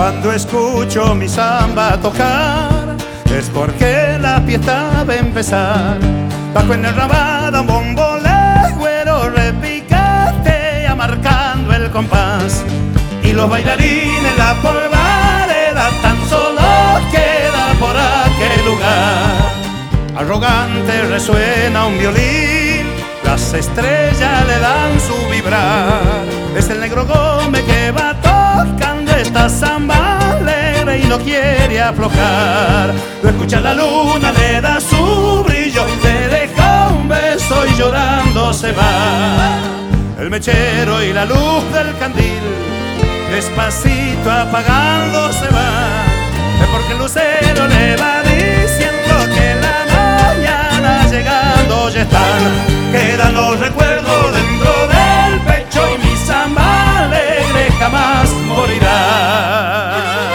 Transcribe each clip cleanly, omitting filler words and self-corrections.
Cuando escucho mi samba tocar, es porque la fiesta va a empezar. Bajo en el rabada un bombo legüero repicatea marcando el compás. Y los bailarines, la polvareda tan solo queda por aquel lugar. Arrogante resuena un violín, las estrellas le dan su vibrar. Es el Negro Gómez que va tocando esta samba alegre y no quiere aflojar. Lo escucha la luna, le da su brillo, le deja un beso y llorando se va. El mechero y la luz del candil despacito apagando se va. Es porque el lucero le va diciendo que la mañana llegando ya están. Quedan los recuerdos dentro del pecho y mi samba alegre jamás morirá.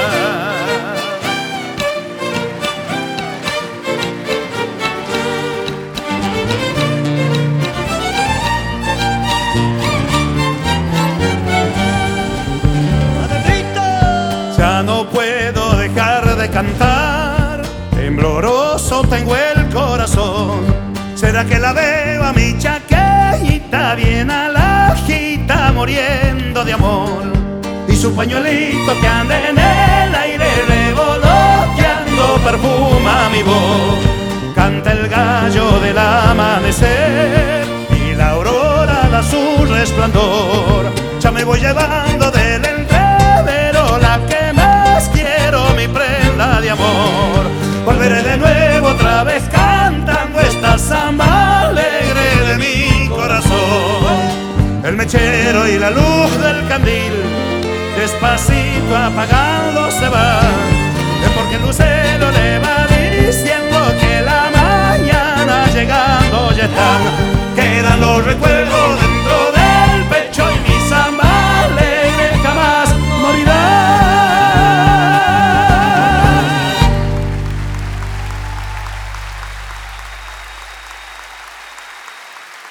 Ya no puedo dejar de cantar, tembloroso tengo el corazón. ¿Será que la veo a mi chaqueñita bien alajita muriendo de amor? Y su pañuelito que anda en el aire revoloteando perfuma mi voz. Canta el gallo del amanecer y la aurora da su resplandor. Ya me voy llevando del entrevero la que más quiero, mi prenda de amor. Volveré de nuevo otra vez cantando esta samba alegre de mi corazón. El mechero y la luz del candil despacito apagando se va. Es porque el lucero le va diciendo que la mañana llegando ya están. Quedan los recuerdos